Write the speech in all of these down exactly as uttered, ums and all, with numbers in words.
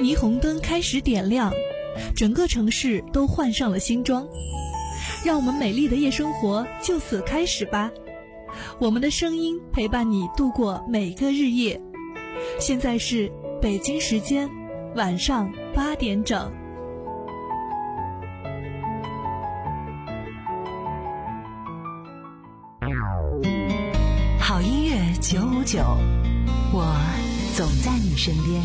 霓虹灯开始点亮，整个城市都换上了新装。让我们美丽的夜生活就此开始吧，我们的声音陪伴你度过每个日夜。现在是北京时间晚上八点整。 好音乐九五九，我总在你身边。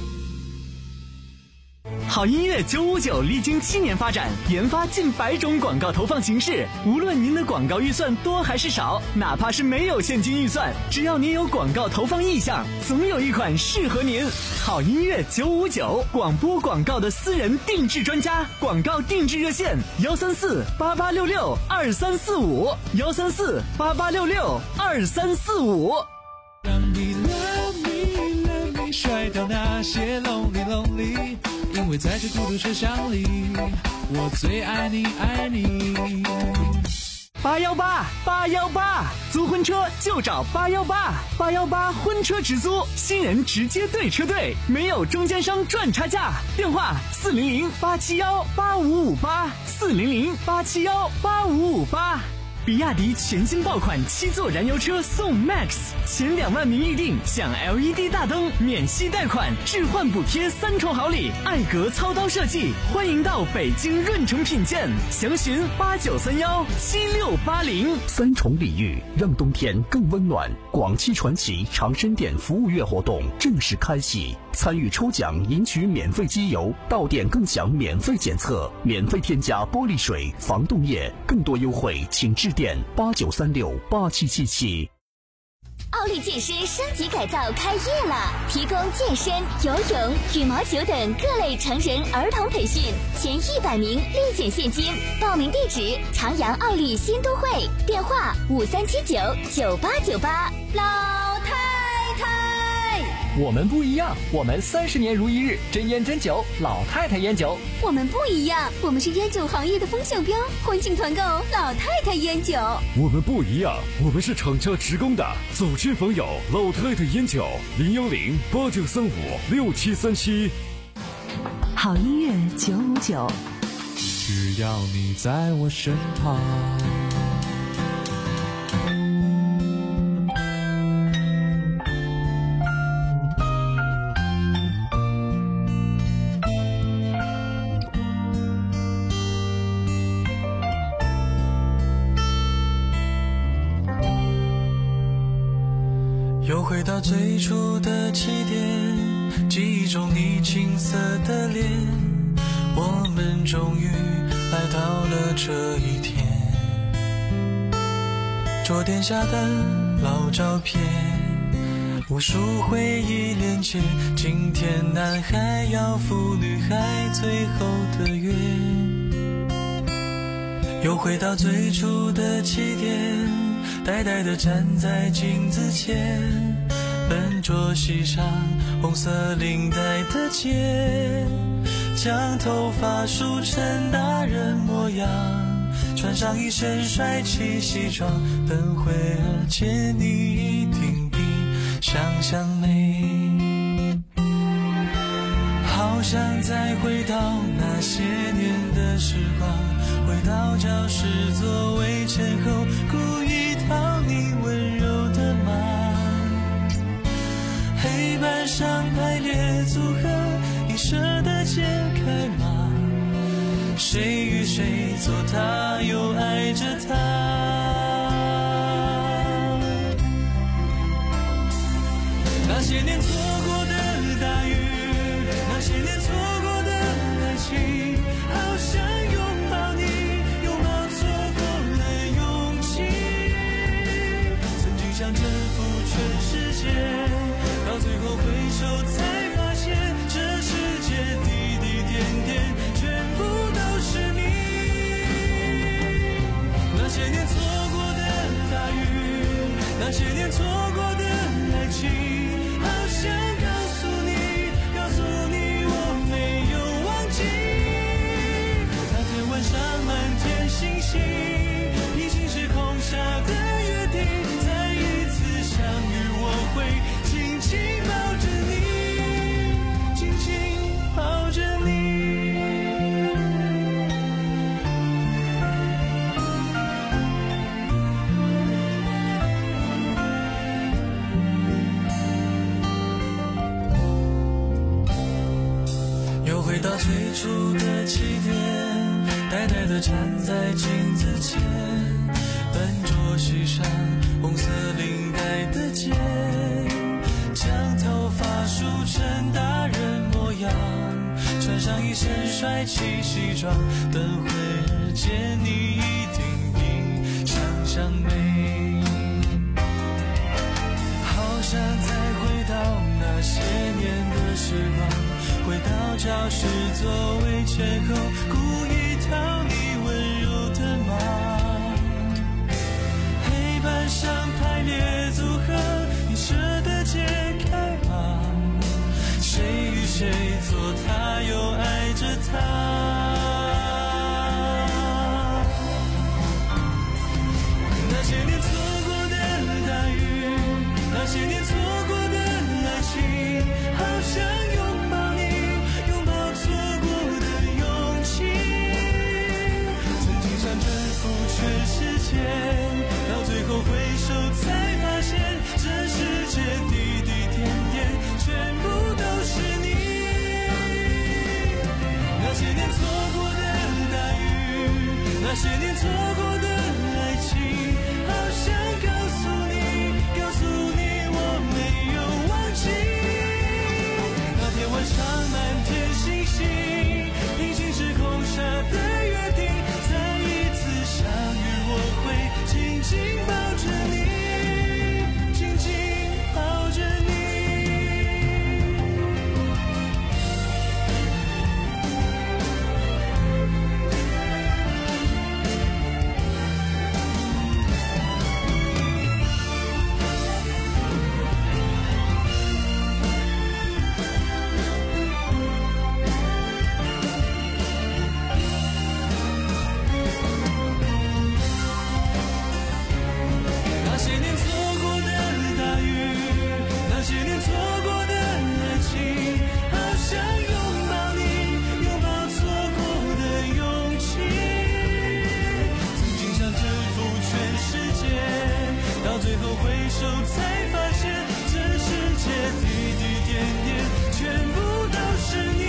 好音乐九五九历经七年发展，研发近百种广告投放形式。无论您的广告预算多还是少，哪怕是没有现金预算，只要您有广告投放意向，总有一款适合您。好音乐九五九，广播广告的私人定制专家，广告定制热线幺三四八八六六二三四五幺三四八八六六二三四五。 让你 love me love me， 甩掉那些 lonely lonely。因为在这孤独车厢里，我最爱你爱你。 八幺八八幺八，租婚车就找八幺八八幺八婚车直租，新人直接对车队，没有中间商赚差价。电话四零零八七幺八五五八四零零八七幺八五五八。比亚迪全新爆款七座燃油车送 Max， 前两万名预定享 L E D 大灯、免息贷款、置换补贴三重好礼，艾格操刀设计，欢迎到北京润城品鉴，详询八九三幺七六八零。 三重礼遇让冬天更温暖，广汽传祺长生店服务月活动正式开启，参与抽奖赢取免费机油，到店更享免费检测，免费添加玻璃水、防冻液，更多优惠请致电八九三六八七七七。 奥利健身升级改造开业了，提供健身、游泳、羽毛球等各类成人儿童培训，前一百名立减现金。报名地址：长阳奥利新都会，电话五三七九九八九八。老太太， 我们不一样，我们三十年如一日，真烟真酒，老太太烟酒。 我们不一样，我们是烟酒行业的风向标，欢庆团购老太太烟酒。 我们不一样，我们是厂家职工的，走亲访友，老太太烟酒，零幺零八九三五六七三七。 好音乐九五九， 只要你在我身旁。 又回到最初的起点，记忆中你青涩的脸，我们终于来到了这一天。桌垫下的老照片，无数回忆连接，今天男孩要赴女孩最后的约。又回到最初的起点，呆呆地站在镜子前，笨拙系上红色领带的结，将头发梳成大人模样，穿上一身帅气西装，等会儿见你一定比想象美。好想再回到那些年的时光，回到教室座位前后，故意讨你温柔的骂，黑板上排列组合，你舍得解开吗？谁与谁做他又爱着他，那些年错过的大雨，那些年错过的爱情，好想拥抱你，拥抱错过了勇气，曾经想征服全世界，到最后回首才发现，这世界滴滴点点全部都是你。那些年错过的大雨，那些年错过的爱情，好想告诉你，告诉你我没有忘记。那天晚上满天星星，平行时空下的约定，再一次相遇我会紧紧抱着你，紧紧抱到最初的起点，呆呆地站在镜子前，笨拙系上红色领带的结，将头发梳成大人模样，穿上一身帅气西装，等会儿见你一定比想象美。好想再回到那些年的时光，回到教室座位前后，故意讨你温柔的骂。黑板上排列组合，你舍得解开吗？谁与谁做他又爱着他。那些年错过的大雨，那些年错过的爱情，好想拥抱你，拥抱错过的勇气。曾经想征服全世界，到最后回首才发现，这世界滴滴点点全部都是你。那些年错过的大雨，那些年错过的爱情，好想告诉你，告诉你我没有忘记。那天晚上满天星星，平行时空下的约定，再一次相遇我会紧紧抱着你，紧紧抱着你。那些年错过的大雨，那些年错过的爱情，好想拥抱你，拥抱错过的勇气。曾经想征服全世界，到最后回首才发现，这世界滴滴点点全部都是你。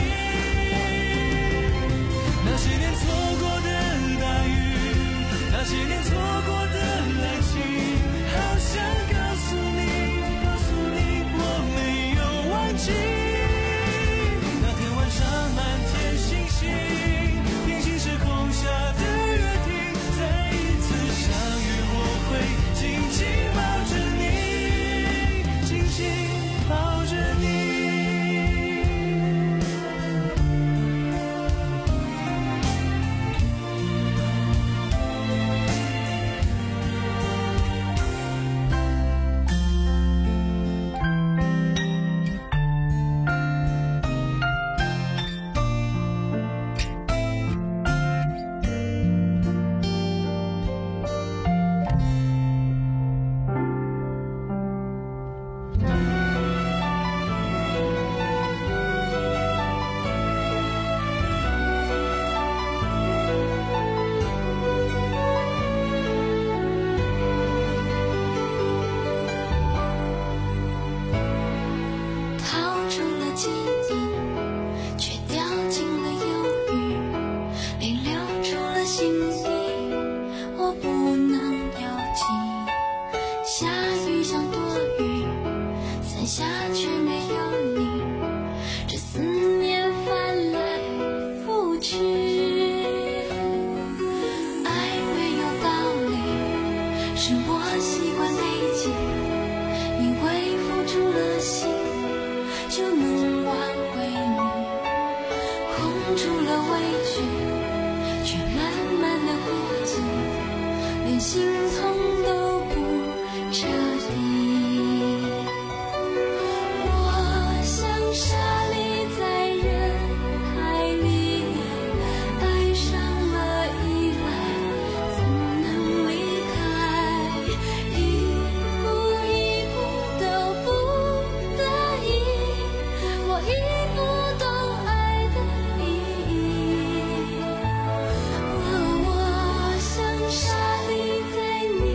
那些年错过的大雨，那些年错过的爱情，好想告诉你，告诉你我没有忘记。那天晚上满天星星，平行时空下的约定，再一次相遇我会紧紧抱着你，紧紧抱着你。 逃出了记忆，却掉进了忧郁，泪流出了心底，我不能有情。下雨像躲雨，伞下却没有你，这思念翻来覆去。爱没有道理，是我习惯累积，以为付出了心就能挽回你，空出了委屈，却慢慢的孤寂，连心痛都不彻底。我像沙粒在人海里，爱上了依赖，怎能离开？一步一步都不得已，我已不懂爱的意义。我像沙粒在你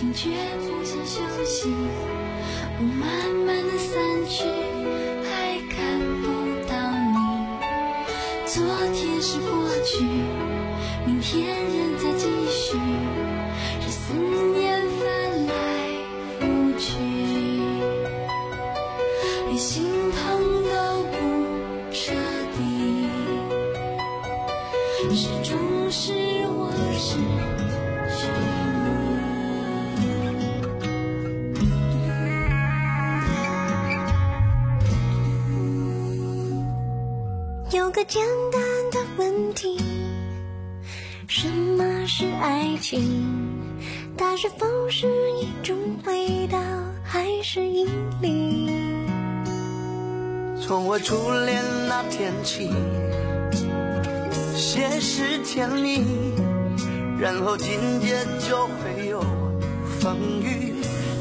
心却不想休息，雾慢慢的散去，还看不到你。昨天是过去，明天仍在继续，这思念翻来覆去，连心疼都不彻底，始终是我失去你。有个简单的问题，什么是爱情？它是否是一种味道，还是引力？ 从我初恋那天起，先是甜蜜，然后紧接就会有风雨。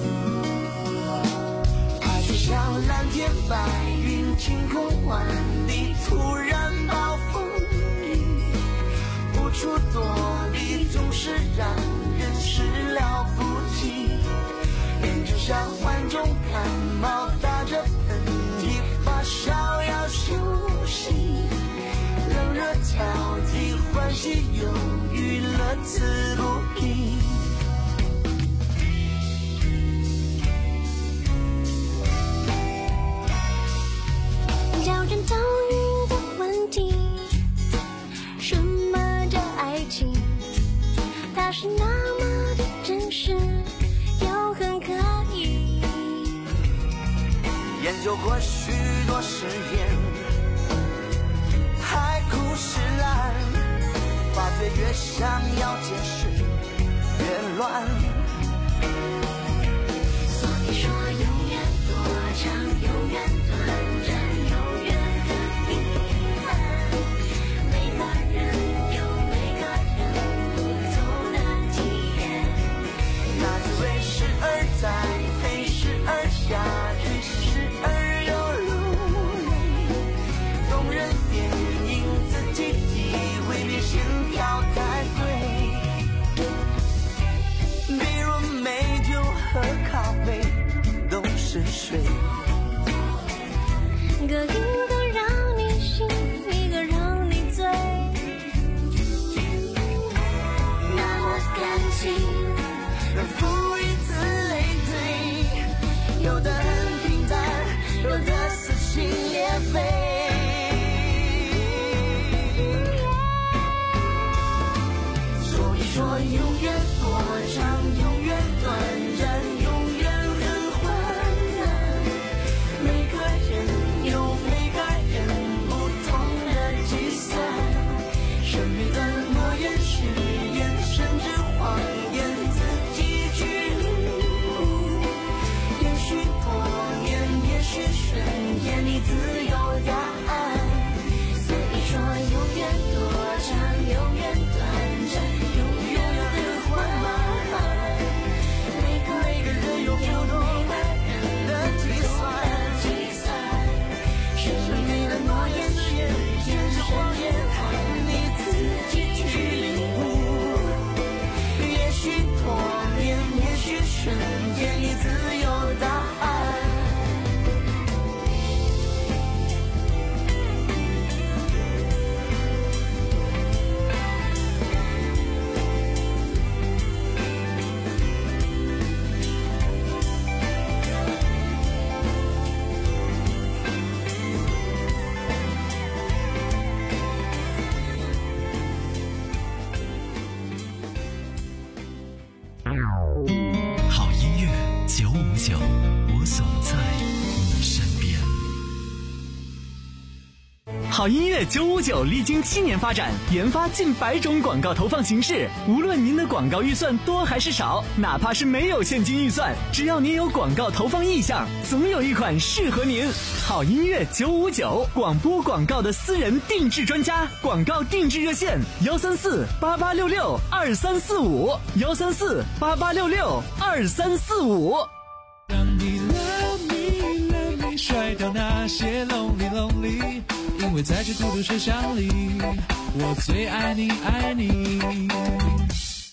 爱就像蓝天白云，晴空万里，突然暴风雨，无处躲避，总是让人始料不及。人就像患重感冒，打着喷嚏，发烧要休息，冷热交替，欢喜忧郁，乐此不疲。 叫人头晕的问题，什么叫爱情？它是那么的真实，又很可疑。 研究过许多实验，海枯石烂，发觉越想要解释越乱。 所以说永远多长，永远短暂，永远很遗憾。每个人有每个人不同的体验， 那滋味时而在，飞时而下去，时而又流泪。动人电影自己体会，比心跳太贵。比如美酒和咖啡都是水， 各一个让你醒，一个让你醉。 那么感情能负一次累赘，有的很平淡，有的撕心裂肺。所以说永远多长，永远短暂，永远很患难。每个人有每个人不同的计算，生命的诺言誓言，甚至谎言，自己去领悟。也许多年，也许瞬间，你自有答案。所以说永远多长，永远短暂，永远很缓慢。每个每个人有不同的计算，生命的诺言誓言，谎言，你自己去领悟。也许多年，也许瞬间，你自有答案。 好音乐九五九，我总在你身边。 好音乐九五九历经七年发展，研发近百种广告投放形式。无论您的广告预算多还是少，哪怕是没有现金预算，只要您有广告投放意向，总有一款适合您。好音乐九五九，广播广告的私人定制专家，广告定制热线幺三四八八六六二三四五幺三四八八六六二三四五。 让你 love me love me 甩掉那些 lonely lonely， 因为在这孤独车厢里，我最爱你爱你。 北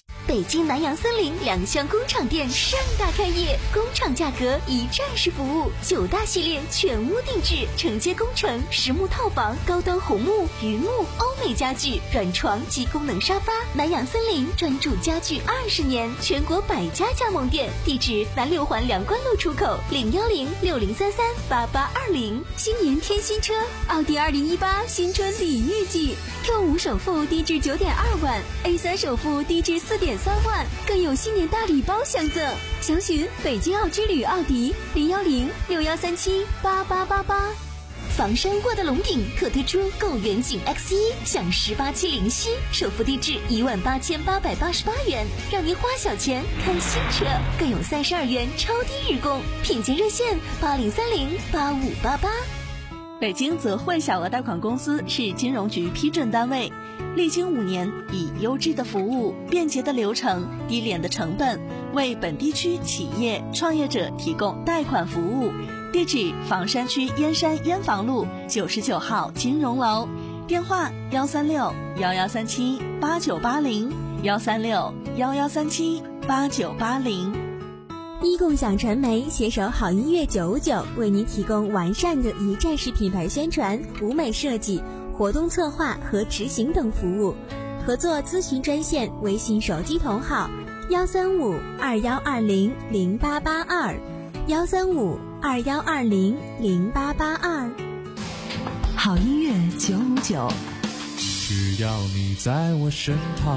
京南洋森林两厢工厂店盛大开业，工厂价格一站式服务，九大系列全屋定制，承接工程、实木套房、高端红木、榆木、欧美家具、软床及功能沙发。南洋森林专注家具二十年，全国百家加盟店，地址南六环梁关路出口，零幺零六零三三八八二零。新年添新车，奥迪二零一八新春礼遇季 ，Q 五首付低至九点二万 ，A 三首付低至四点三万，更有新年大礼包相赠。详询北京奥之旅奥迪零幺零六幺三七八八八八。房山沃德龙鼎特推出购远景 X 一 享十八期零息，首付低至一万八千八百八十八元，让您花小钱看新车，更有三十二元超低日供，品鉴热线八零三零八五八八。 北京泽汇小额贷款公司是金融局批准单位，历经五年，以优质的服务、便捷的流程、低廉的成本，为本地区企业创业者提供贷款服务。地址：房山区燕山燕房路九十九号金融楼，电话：幺三六幺幺三七八九八零，幺三六幺幺三七八九八零。 一共享传媒携手好音乐九五九，为您提供完善的一站式品牌宣传、舞美设计、活动策划和执行等服务。合作咨询专线：微信手机同号幺三五二幺二零零八八二，幺三五二幺二零零八八二。 好音乐九五九， 只要你在我身旁。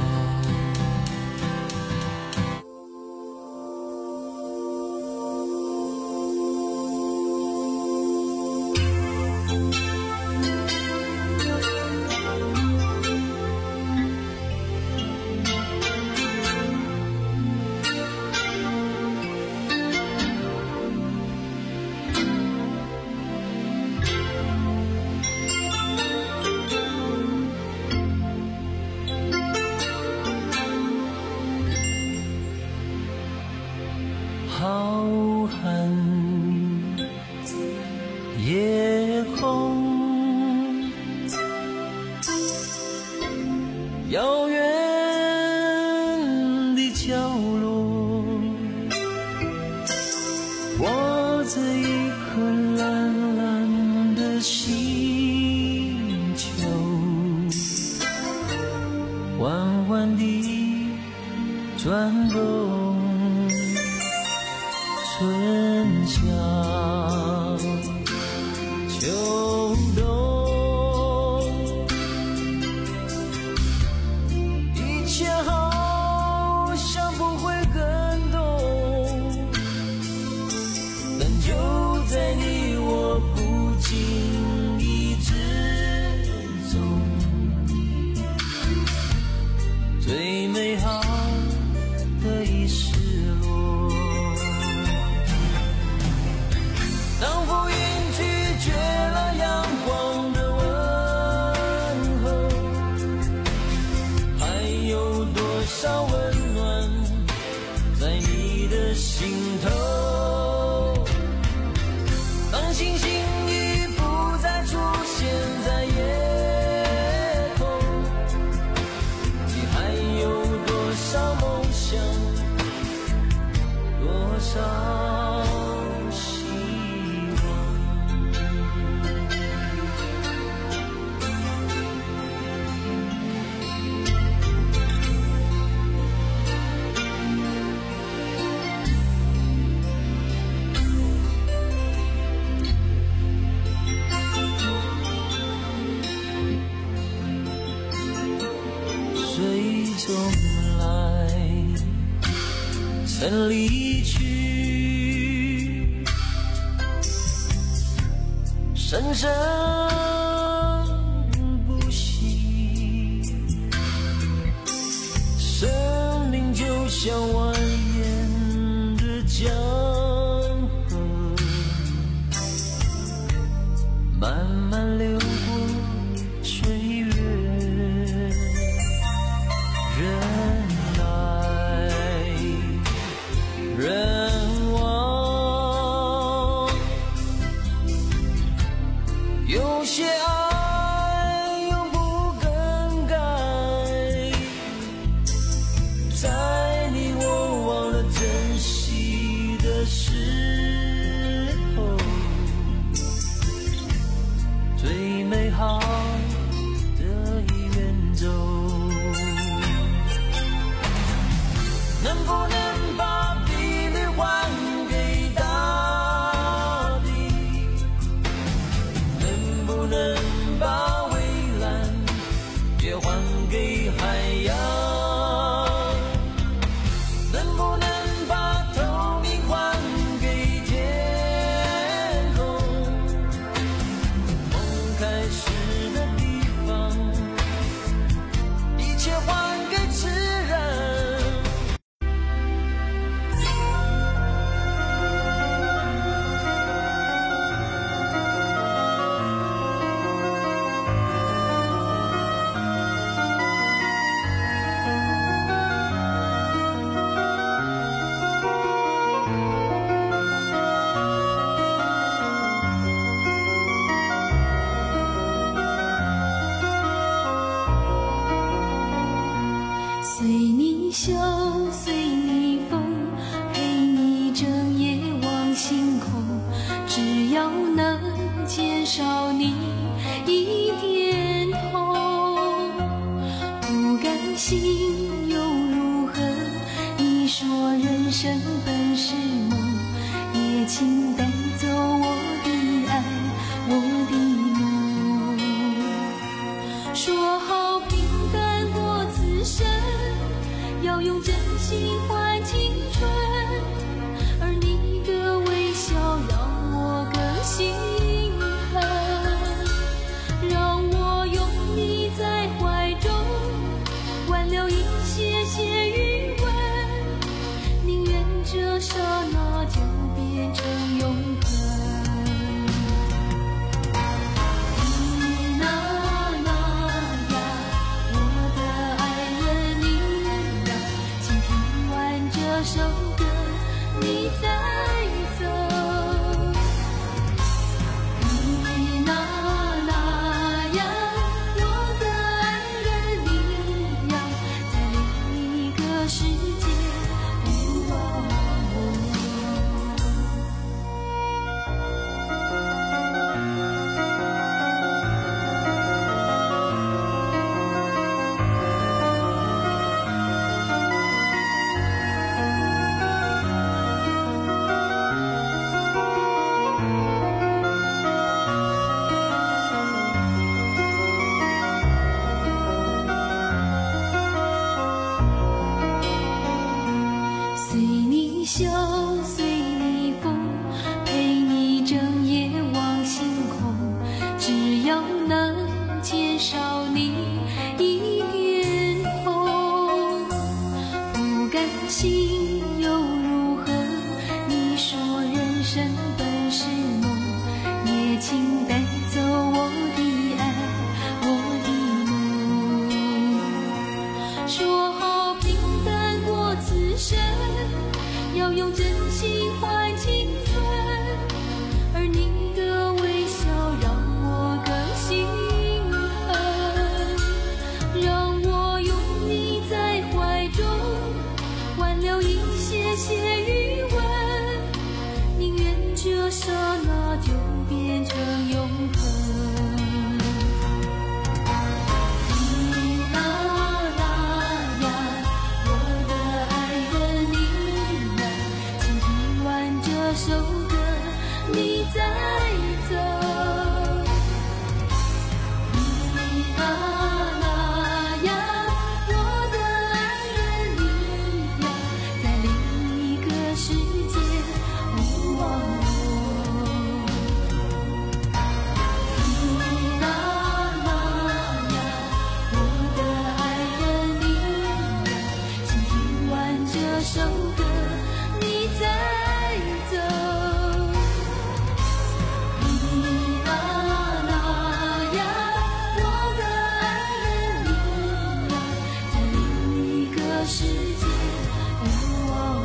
浩瀚夜空，遥远的角落，我在一颗蓝蓝的星球，缓缓地转动。春夏秋冬，一切好像不会更动，但就在你我不经意之中，最美好的已失落。当风云拒绝了阳光的问候，还有多少温暖在你的心头？当星星已不再出现在夜空，你还有多少梦想，多少水中来，曾离去，生生不息。生命就像蜿蜒的江河，慢慢流过岁月。人来人往，有些爱永不更改，在你笑，随你疯，陪你整夜望星空，只要能减少你一点痛，不甘心又如何？你说人生本是梦，也请带走我的爱，我的梦。说好平淡过此生，要用真心换青春，而你的微笑让我更心疼，让我拥你在怀中，挽留一些些余温，宁愿这刹那就变成永恒。这首歌，你再走，你那那样，我的爱人你样，在另一个世界。哦随你笑，随你疯，陪你整夜望星空，只要能减少你一点痛，不甘心又如何？你说人生本是梦，也请带走我的爱，我的梦。说好平淡过此生，要用真心换青春，而你的微笑让我更心疼，让我拥你在怀中，挽留一些些余温，宁愿这刹那就变成永恒。这首歌，你再走，你那那样，我的爱人你样，在另一个世界。哦你那那样，我的爱人你样，请听完这首歌，你再。世界，哦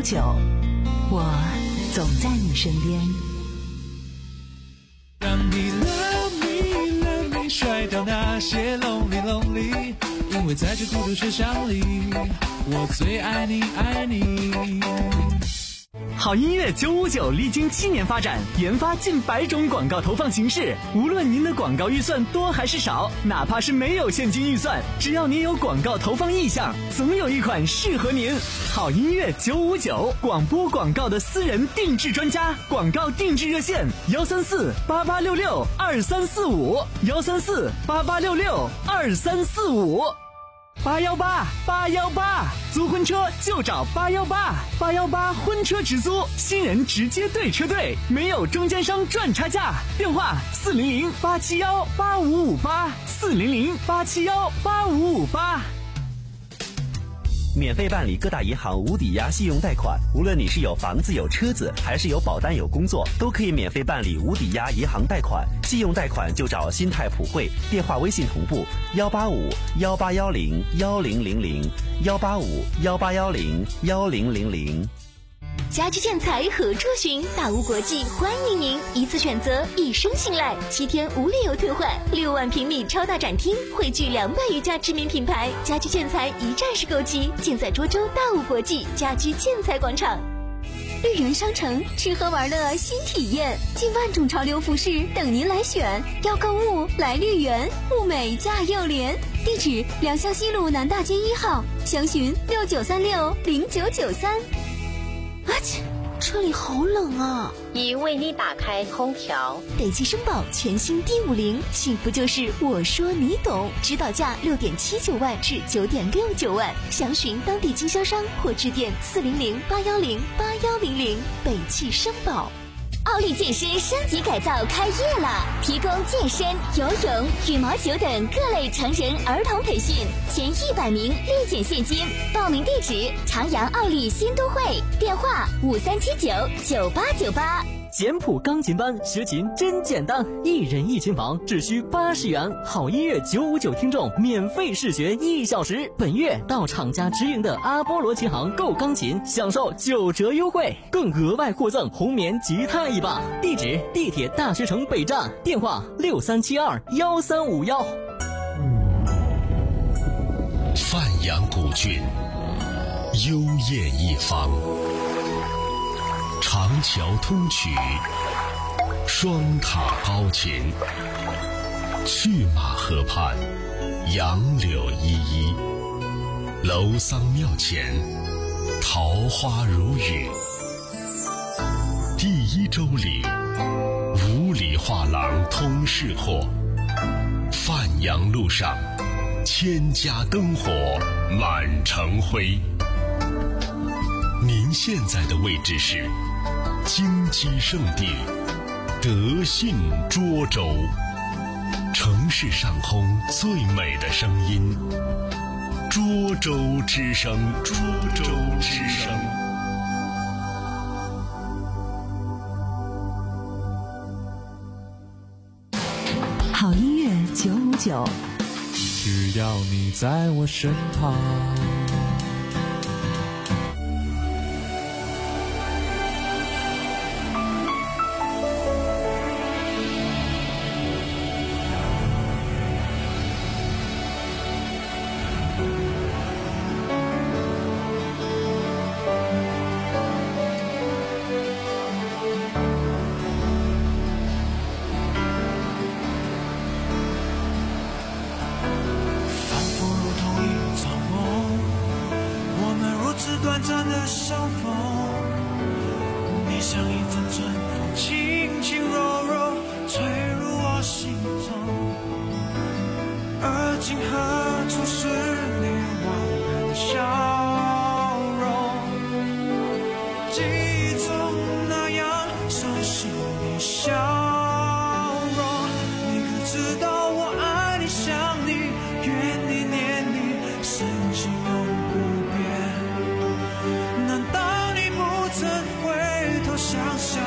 九，我总在你身边。 让你 love me love me 甩掉那些 lonely lonely， 因为在这孤独车厢里，我最爱你爱你。 好音乐九五九历经七年发展，研发近百种广告投放形式。无论您的广告预算多还是少，哪怕是没有现金预算，只要您有广告投放意向，总有一款适合您。好音乐九五九，广播广告的私人定制专家，广告定制热线：幺三四八八六六二三四五，幺三四八八六六二三四五。八幺八八幺八，租婚车就找八幺八，八幺八婚车直租，新人直接对车队，没有中间商赚差价。电话四零零八七幺八五五八，四零零八七幺八五五八。 免费办理各大银行无抵押信用贷款，无论你是有房子有车子，还是有保单有工作，都可以免费办理无抵押银行贷款。信用贷款就找新泰普惠，电话微信同步幺八五幺八幺零幺零零零幺八五幺八幺零幺零零零。 家居建材何处寻？大屋国际欢迎您，一次选择，一生信赖，七天无理由退换，六万平米超大展厅，汇聚两百余家知名品牌，家居建材一站式购齐，尽在涿州大屋国际家居建材广场。绿园商城，吃喝玩乐新体验，近万种潮流服饰等您来选。要购物来绿园，物美价又廉。地址：良乡西路南大街一号，详询六九三六零九九三。啊切，这里好冷啊！ 已为你打开空调。 北汽绅宝全新 D 五零，幸福就是我说你懂，指导价六点七九万至九点六九万，详询当地经销商或致电四零零八幺零八幺零零。北汽绅宝。奥利健身升级改造开业了，提供健身、游泳、羽毛球等各类成人儿童培训，前一百名立减现金。报名地址：长阳奥利新都会，电话五三七九九八九八。 简谱钢琴班学琴真简单，一人一琴房只需八十元，好音乐九五九听众免费试学一小时。本月到厂家直营的阿波罗琴行购钢琴，享受九折优惠，更额外获赠红棉吉他一把。地址：地铁大学城北站，电话六三七二幺三五幺。 范阳古郡，幽艳一方。长桥通衢，双塔高琴，去马河畔，杨柳依依，楼桑庙前，桃花如雨。第一周里，五里画廊通市货，范阳路上，千家灯火满城辉。您现在的位置是金鸡圣地德信涿州，城市上空最美的声音，涿州之声，涿州之声。 好音乐九五九， 只要你在我身旁。 短暂的相逢，你像一阵春风，轻轻柔柔吹入我心中。而今何处是你往日的笑容？记忆中那样熟悉的笑容，你可知道我爱你、想你、怨你、念你，深情永不变。难道你不曾回头想想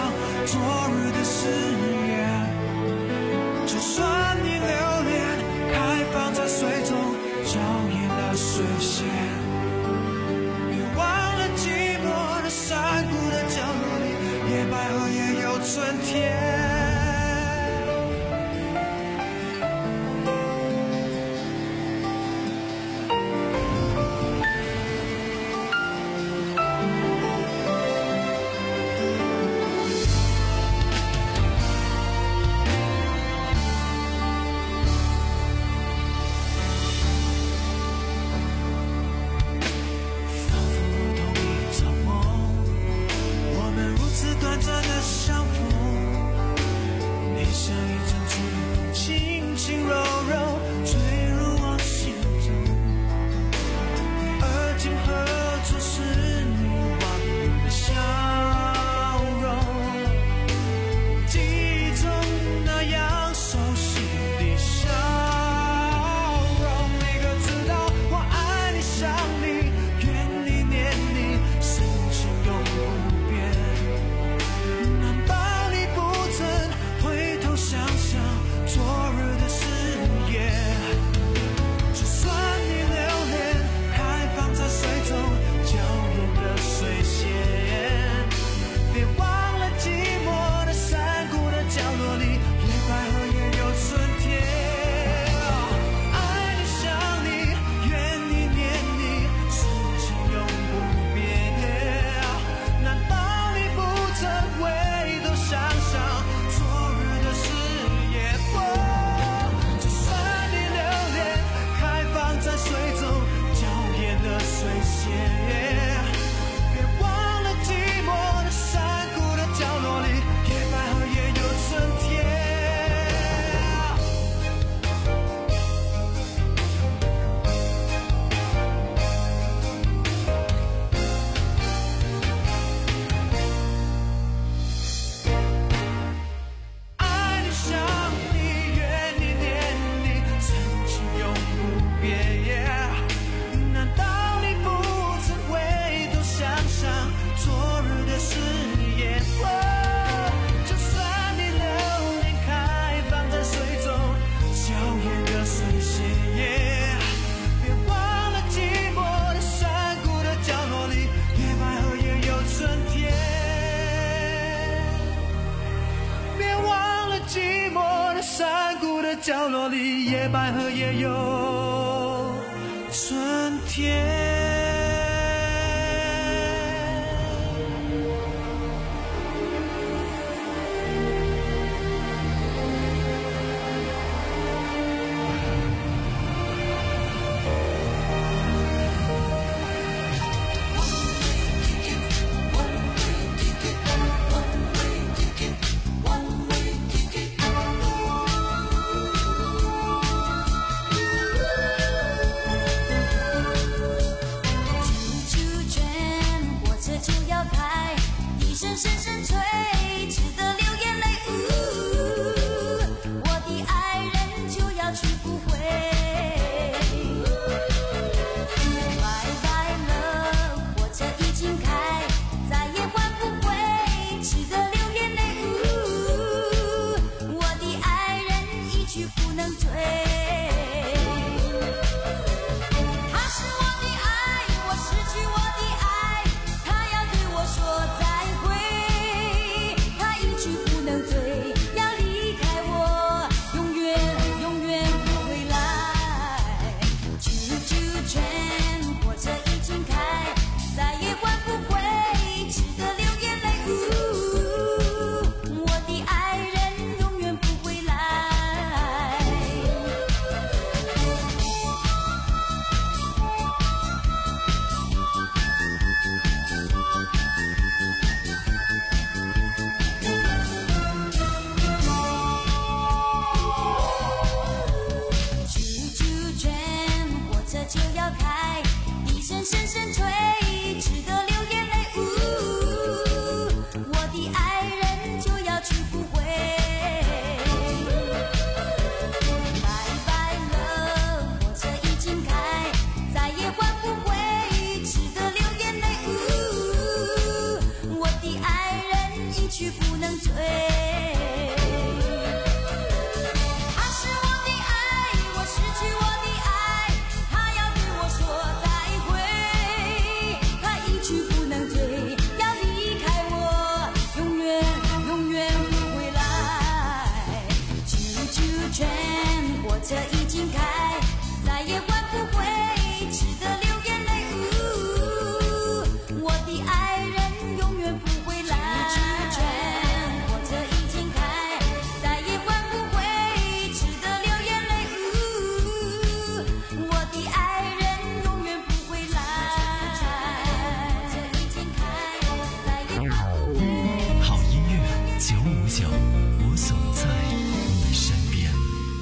也有春天。 声声声催，值得流眼泪。呜，我的爱人就要去不回。拜拜了，火车已经开，再也换不回，值得流眼泪。呜，我的爱人一去不能追。他是我的爱，我失去我的爱，他要对我说再。声声催，值得流眼泪。呜，我的爱人就要去不回。拜拜了，火车已经开，再也换不回，值得流眼泪。呜，我的爱人一去不能追。他是我的爱，我失去我的爱，他要对我说再会。去不能追，要离开我，永远永远不回来。啾啾圈，火车已经开，再也换不回，值得流眼泪。呜，我的爱人永远不回来。啾啾圈，火车已经开，再也换不回，值得流眼泪。呜，我的爱人永远不回来。 九五九，我总在你身边。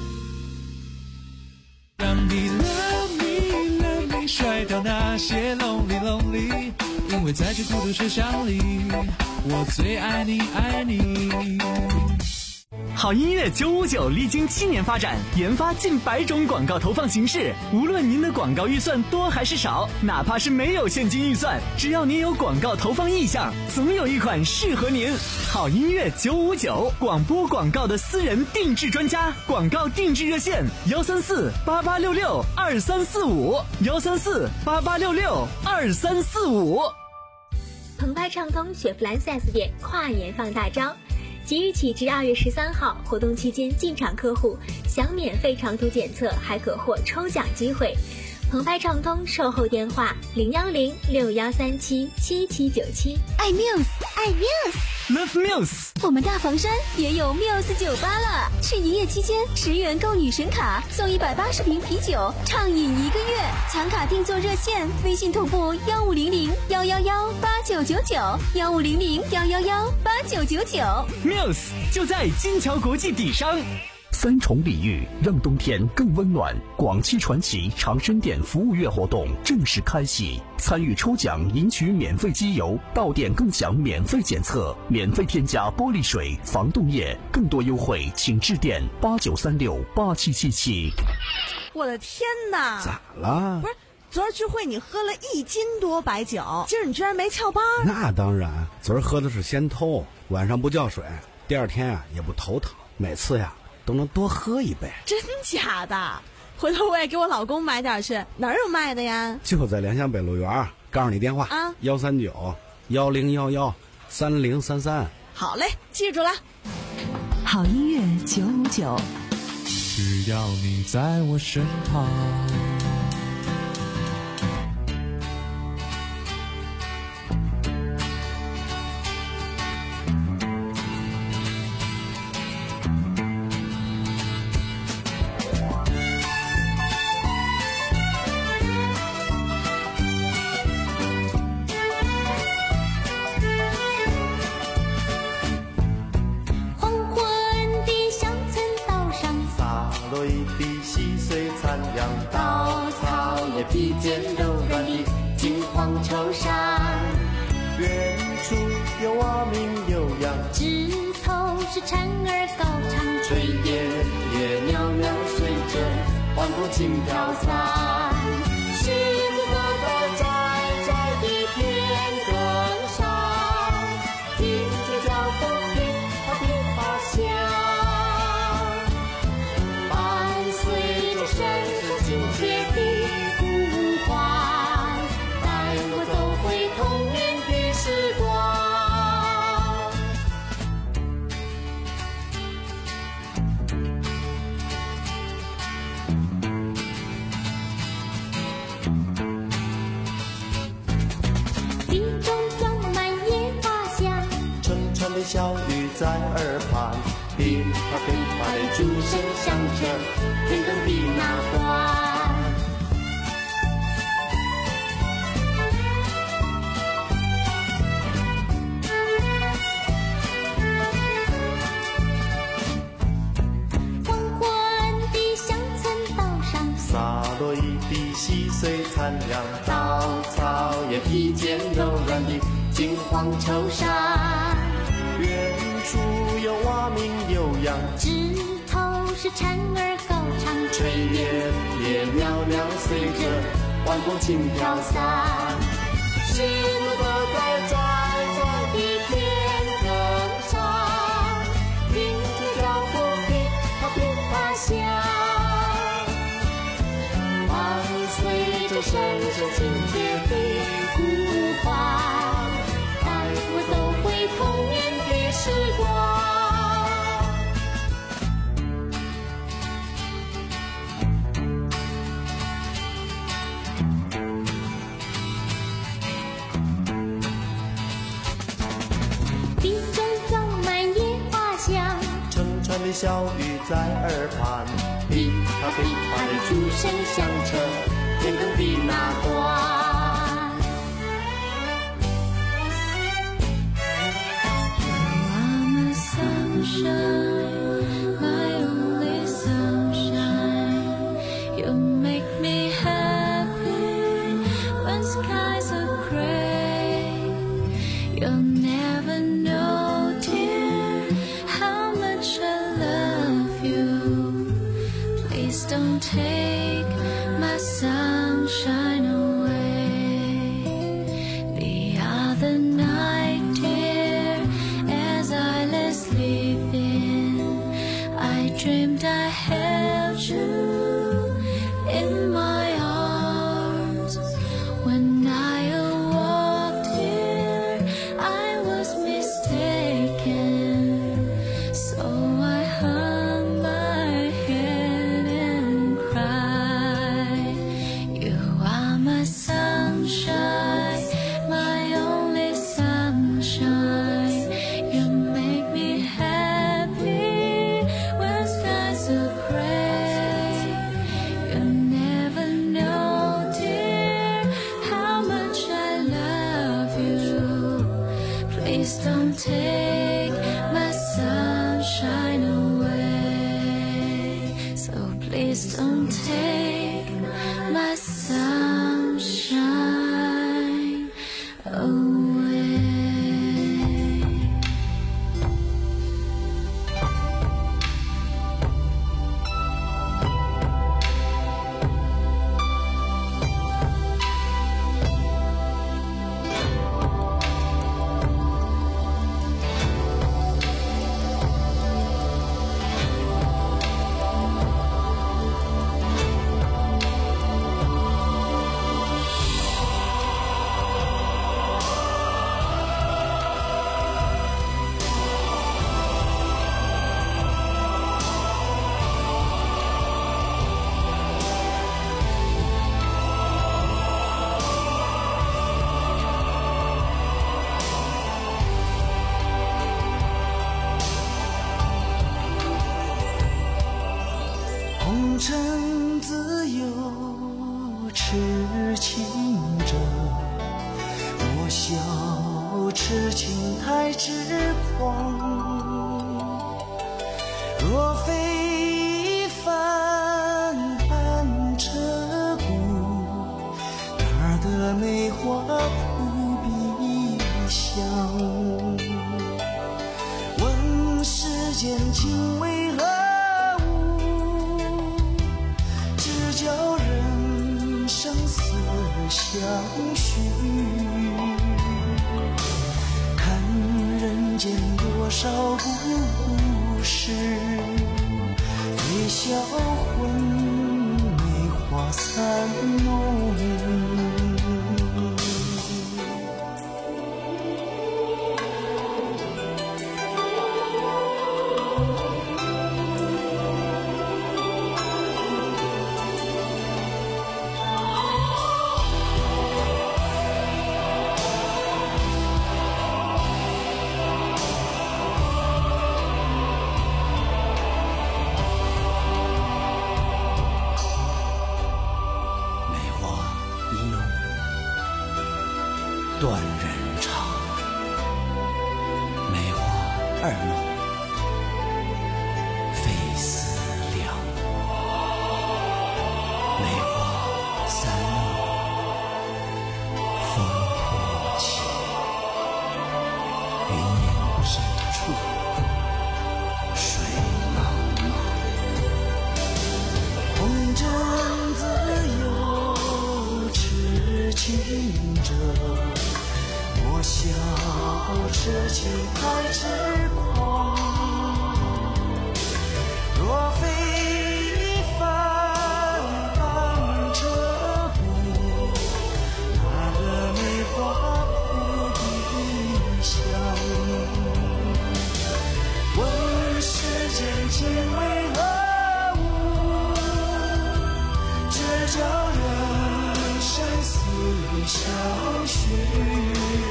让你 love me love me 甩掉那些 lonely lonely， 因为在这孤独车厢里，我最爱你爱你。 好音乐九五九历经七年发展，研发近百种广告投放形式。无论您的广告预算多还是少，哪怕是没有现金预算，只要您有广告投放意向，总有一款适合您。好音乐九五九，广播广告的私人定制专家，广告定制热线：幺三四八八六六二三四五，幺三四八八六六二三四五。 澎湃畅通雪佛兰 四 S 店跨年放大招。即日起至二月十三号，活动期间进场客户享免费长途检测，还可获抽奖机会。澎湃畅通售后电话：零幺零六幺三七七七九七。 爱 Muse， 爱 Muse，Love Muse。 我们大房山也有 Muse 酒吧了，是营业期间十元购女神卡送一百八十瓶啤酒，畅饮一个月。抢卡订座热线：微信同步幺五零零幺幺幺八九九九，幺五零零幺幺幺八九九九。 Muse 就在金桥国际底商。 三重礼遇，让冬天更温暖。广汽传祺长生店服务月活动正式开启，参与抽奖赢取免费机油，到店更享免费检测，免费添加玻璃水、防冻液，更多优惠请致电八九三六八七七七。 我的天哪！ 咋了？ 不是，昨儿聚会你喝了一斤多白酒，今儿你居然没翘班？ 那当然，昨儿喝的是仙偷，晚上不叫水，第二天啊也不头疼，每次呀都能多喝一杯。 真假的？回头我也给我老公买点去，哪儿有卖的呀？ 就在联想北路园，告诉你电话啊， 幺三九幺零幺幺三零三三。 好嘞，记住了。 好音乐九五九， 只要你在我身旁。 披肩柔软的金黄绸衫，远处有蛙鸣悠扬，枝头是蝉儿高唱，炊烟也袅袅随着晚风轻飘散。狮子坐在窄窄的田埂上，听着脚步噼啪噼啪响，伴随着声声亲切的小雨在耳畔，噼啪噼啪的钟声响彻天空的那端。黄昏的乡村道上，洒落一地细碎残粮，稻草也披肩柔软的金黄绸衫。远处有蛙鸣悠扬，枝头是蝉儿高唱，炊烟也袅袅随着晚风轻飘散。狮子坐在窄窄的田埂上，听着脚步噼啪噼啪响，伴随着声声亲切的呼唤，带我走回童年时光。地中装满野花香，成串的小雨在耳畔，噼啪噼啪的钟声响彻天空的那端。 Sunshine, my only sunshine. You make me happy when skies are gray. You'll never know, dear, how much I love you. Please don't take my sunshine away. The other night, dear, as I lay sleeping, I dreamed I held you in my arms. When I awoke, dear, I was mistaken. So I hung my head and cried. You are my sunshine, my only sunshine. You make me happy when skies are gray. You never know, dear, how much I love you. Please don't take my sunshine away. So please don't take my sunshine away. 我痴情者，我笑痴情太痴狂。若非翻翻彻骨，哪儿的梅花扑鼻香？问世间情为何物，只叫人生死相许。看人间多少故事，最销魂梅花三弄。断人肠，梅花二弄，费思量；梅花三弄，风破起。云烟深处，水茫茫，红尘自有痴情者。我笑痴情太痴狂，若非翻翻彻骨，哪个梅花扑鼻香？问世间情为何物，只叫人生死相许。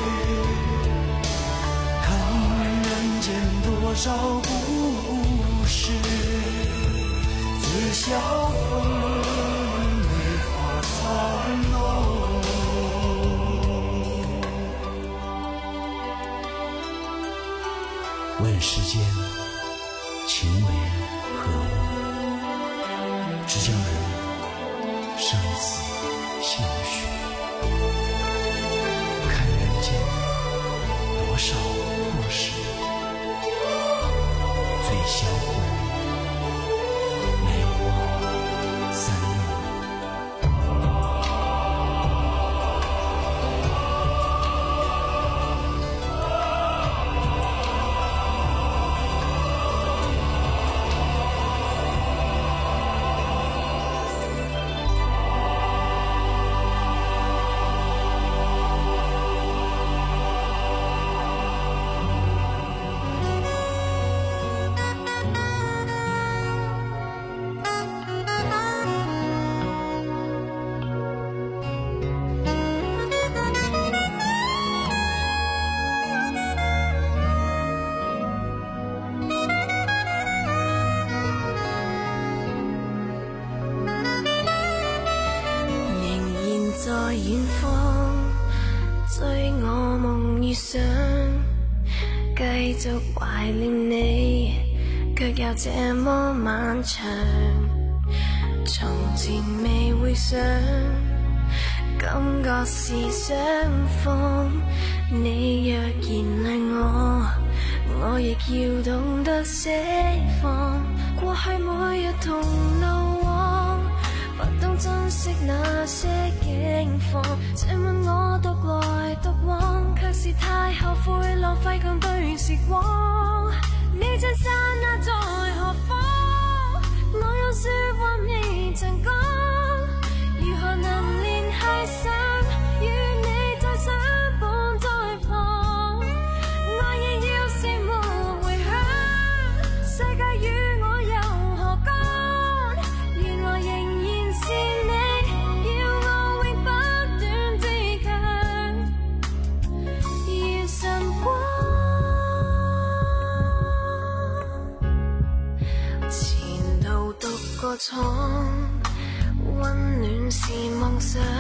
多少故事，最销魂梅花三弄。问世间情为何物，只叫人生死相许。看人间多少故事，最销魂梅花三弄。 在遠方追我夢遇上，繼續懷念你，卻又這麼漫長。從前未會想，感覺是雙方。你若然愛我，我亦要懂得釋放。過去每日同路往，不懂珍惜那些境況，這晚我獨來獨往，卻是太後悔浪費共對時光。你這剎那在何方？我有說話未曾講，如何能聯繫上，與你再相伴在旁？愛意要是沒回響，世界與我又何干？原來仍然是你，要我永不斷自強，如晨光。前度獨個闖，溫暖是夢想。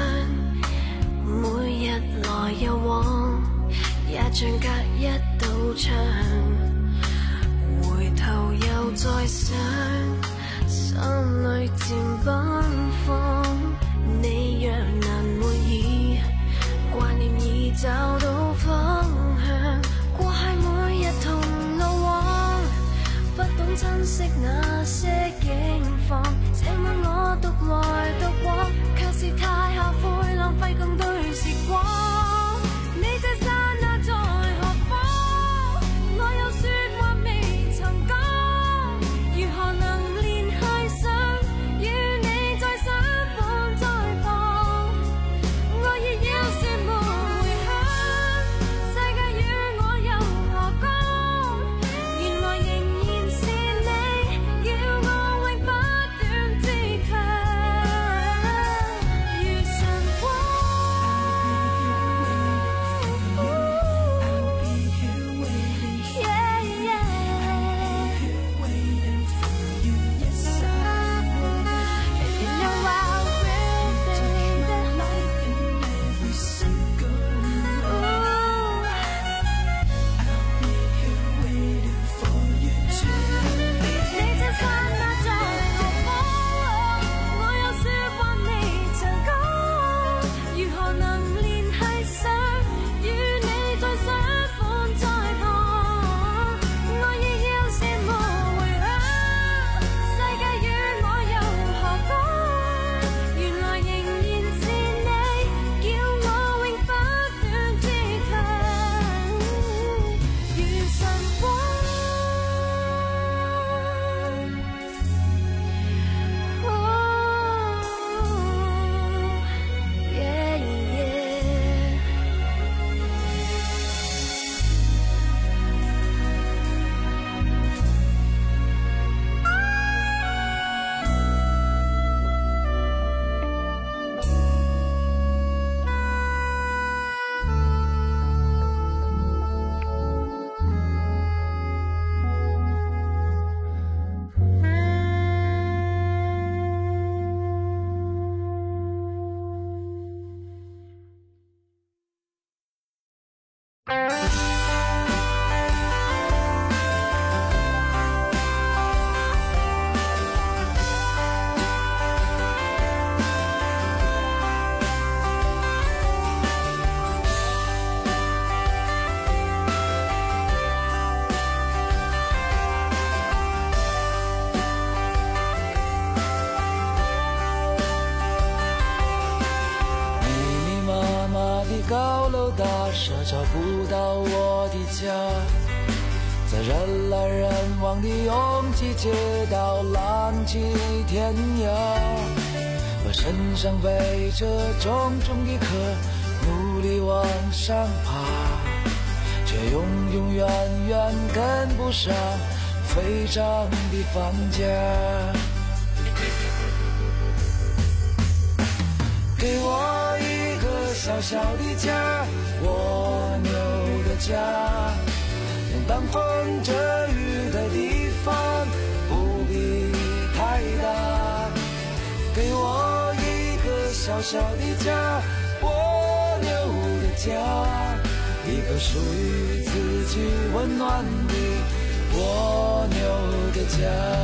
高楼大厦找不到我的家，在人来人往的拥挤街道浪迹天涯，我身上背着重重的壳，努力往上爬，却永永远远跟不上飞涨的房价。给我一个小小的家，蜗牛的家，能挡风遮雨的地方不必太大。给我一个小小的家，蜗牛的家，一个属于自己温暖的蜗牛的家。